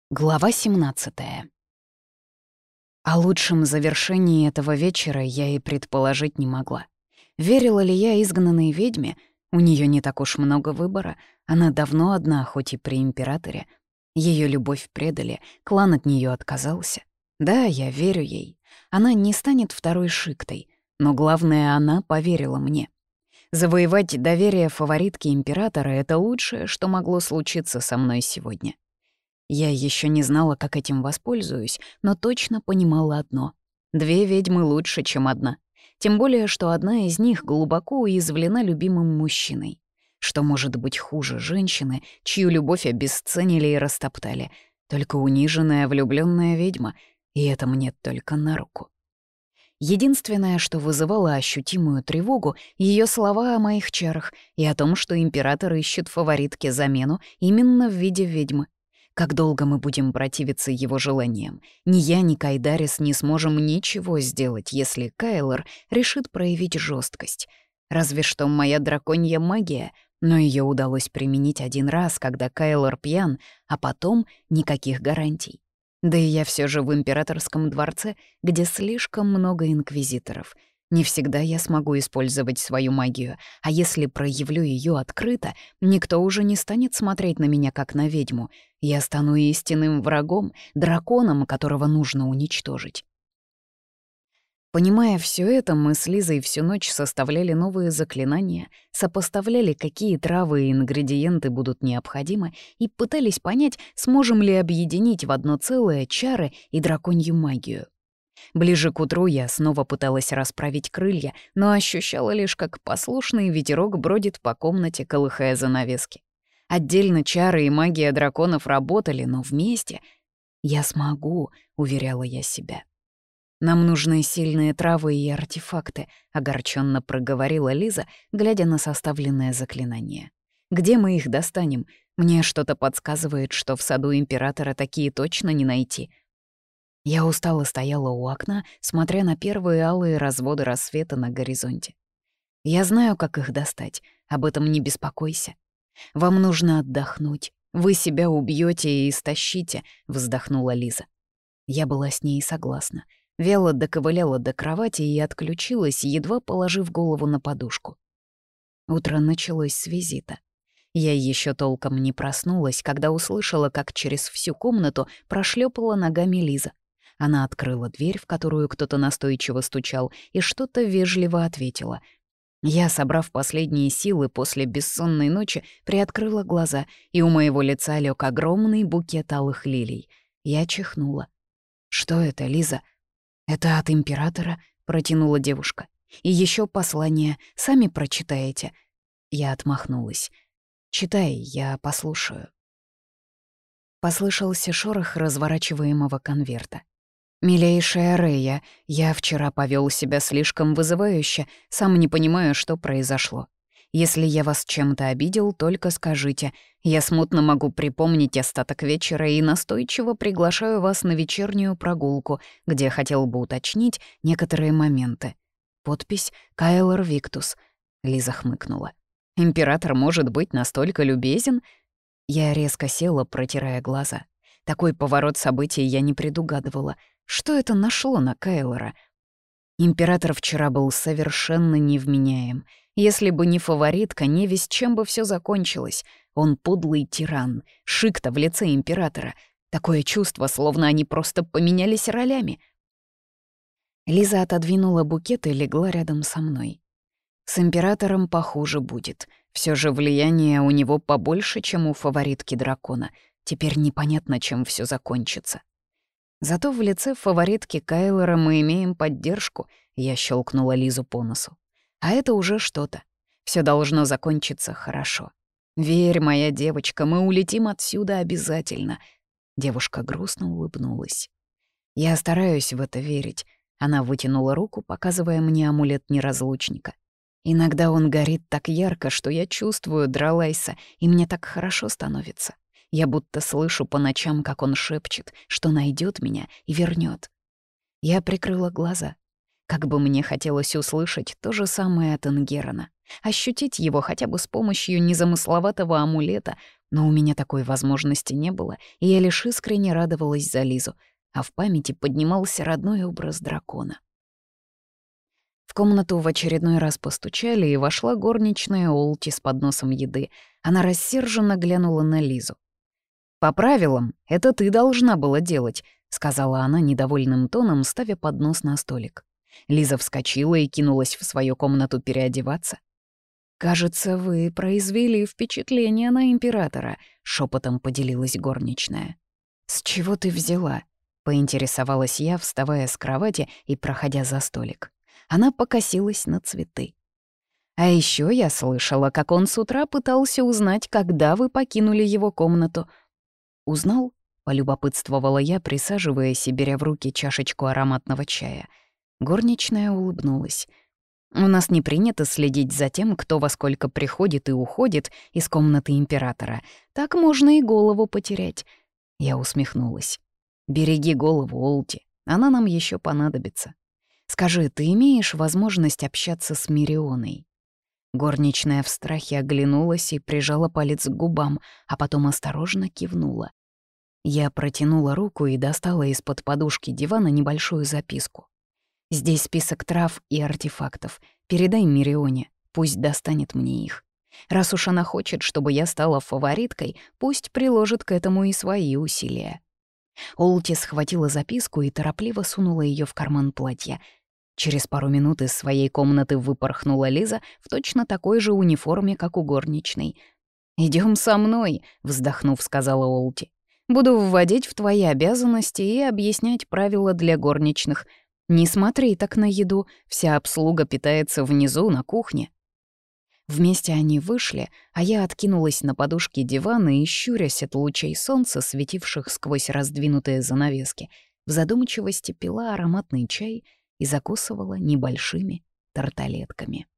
Глава 17. О лучшем завершении этого вечера я и предположить не могла. Верила ли я изгнанной ведьме? У нее не так уж много выбора. Она давно одна, хоть и при императоре. Ее любовь предали, клан от нее отказался. Да, я верю ей. Она не станет второй Шиктой. Но главное, она поверила мне. Завоевать доверие фаворитки императора — это лучшее, что могло случиться со мной сегодня. Я еще не знала, как этим воспользуюсь, но точно понимала одно: две ведьмы лучше, чем одна. Тем более, что одна из них глубоко уязвлена любимым мужчиной. Что может быть хуже женщины, чью любовь обесценили и растоптали? Только униженная влюбленная ведьма, и это мне только на руку. Единственное, что вызывало ощутимую тревогу, ее слова о моих чарах и о том, что император ищет фаворитке замену именно в виде ведьмы. Как долго мы будем противиться его желаниям? Ни я, ни Кайдарис не сможем ничего сделать, если Кайлор решит проявить жесткость. Разве что моя драконья магия, но ее удалось применить один раз, когда Кайлор пьян, а потом никаких гарантий. Да и я все же в императорском дворце, где слишком много инквизиторов. Не всегда я смогу использовать свою магию, а если проявлю ее открыто, никто уже не станет смотреть на меня как на ведьму. Я стану истинным врагом, драконом, которого нужно уничтожить. Понимая все это, мы с Лизой всю ночь составляли новые заклинания, сопоставляли, какие травы и ингредиенты будут необходимы, и пытались понять, сможем ли объединить в одно целое чары и драконью магию. Ближе к утру я снова пыталась расправить крылья, но ощущала лишь, как послушный ветерок бродит по комнате, колыхая занавески. Отдельно чары и магия драконов работали, но вместе «я смогу», — уверяла я себя. «Нам нужны сильные травы и артефакты», — огорченно проговорила Лиза, глядя на составленное заклинание. «Где мы их достанем? Мне что-то подсказывает, что в саду императора такие точно не найти». Я устало стояла у окна, смотря на первые алые разводы рассвета на горизонте. «Я знаю, как их достать, об этом не беспокойся. Вам нужно отдохнуть, вы себя убьете и истощите», — вздохнула Лиза. Я была с ней согласна. Вяло доковыляла до кровати и отключилась, едва положив голову на подушку. Утро началось с визита. Я еще толком не проснулась, когда услышала, как через всю комнату прошлепала ногами Лиза. Она открыла дверь, в которую кто-то настойчиво стучал, и что-то вежливо ответила. Я, собрав последние силы после бессонной ночи, приоткрыла глаза, и у моего лица лег огромный букет алых лилий. Я чихнула. «Что это, Лиза?» «Это от императора», — протянула девушка. «И еще послание. Сами прочитаете». Я отмахнулась. «Читай, я послушаю». Послышался шорох разворачиваемого конверта. «Милейшая Рея, я вчера повел себя слишком вызывающе, сам не понимаю, что произошло. Если я вас чем-то обидел, только скажите. Я смутно могу припомнить остаток вечера и настойчиво приглашаю вас на вечернюю прогулку, где хотел бы уточнить некоторые моменты. Подпись «Кайлор Виктус». Лиза хмыкнула. «Император может быть настолько любезен?» Я резко села, протирая глаза. Такой поворот событий я не предугадывала. Что это нашло на Кайлора? Император вчера был совершенно невменяем. Если бы не фаворитка, невесть чем бы все закончилось. Он подлый тиран, Шикта в лице императора. Такое чувство, словно они просто поменялись ролями. Лиза отодвинула букет и легла рядом со мной. С императором похуже будет. Все же влияние у него побольше, чем у фаворитки дракона. Теперь непонятно, чем все закончится. Зато в лице фаворитки Кайлора мы имеем поддержку, я щелкнула Лизу по носу. А это уже что-то. Все должно закончиться хорошо. Верь, моя девочка, мы улетим отсюда обязательно. Девушка грустно улыбнулась. Я стараюсь в это верить. Она вытянула руку, показывая мне амулет неразлучника. Иногда он горит так ярко, что я чувствую Дралайса, и мне так хорошо становится. Я будто слышу по ночам, как он шепчет, что найдет меня и вернет. Я прикрыла глаза. Как бы мне хотелось услышать то же самое от Ингерона. ощутить его хотя бы с помощью незамысловатого амулета, но у меня такой возможности не было, и я лишь искренне радовалась за Лизу, а в памяти поднимался родной образ дракона. В комнату в очередной раз постучали, и вошла горничная Олти с подносом еды. Она рассерженно глянула на Лизу. «По правилам, это ты должна была делать», — сказала она недовольным тоном, ставя поднос на столик. Лиза вскочила и кинулась в свою комнату переодеваться. «Кажется, вы произвели впечатление на императора», — шепотом поделилась горничная. «С чего ты взяла?» — поинтересовалась я, вставая с кровати и проходя за столик. Она покосилась на цветы. «А еще я слышала, как он с утра пытался узнать, когда вы покинули его комнату». «Узнал?» — полюбопытствовала я, присаживаясь и беря в руки чашечку ароматного чая. Горничная улыбнулась. «У нас не принято следить за тем, кто во сколько приходит и уходит из комнаты императора. Так можно и голову потерять». Я усмехнулась. «Береги голову, Олти, она нам еще понадобится. Скажи, ты имеешь возможность общаться с Мирионой?» Горничная в страхе оглянулась и прижала палец к губам, а потом осторожно кивнула. Я протянула руку и достала из-под подушки дивана небольшую записку. «Здесь список трав и артефактов. Передай Мирионе, пусть достанет мне их. Раз уж она хочет, чтобы я стала фавориткой, пусть приложит к этому и свои усилия». Олти схватила записку и торопливо сунула ее в карман платья. Через пару минут из своей комнаты выпорхнула Лиза в точно такой же униформе, как у горничной. «Идём со мной», — вздохнув, сказала Олти. «Буду вводить в твои обязанности и объяснять правила для горничных. Не смотри так на еду, вся обслуга питается внизу на кухне». Вместе они вышли, а я откинулась на подушке дивана и, щурясь от лучей солнца, светивших сквозь раздвинутые занавески, в задумчивости пила ароматный чай и закусывала небольшими тарталетками.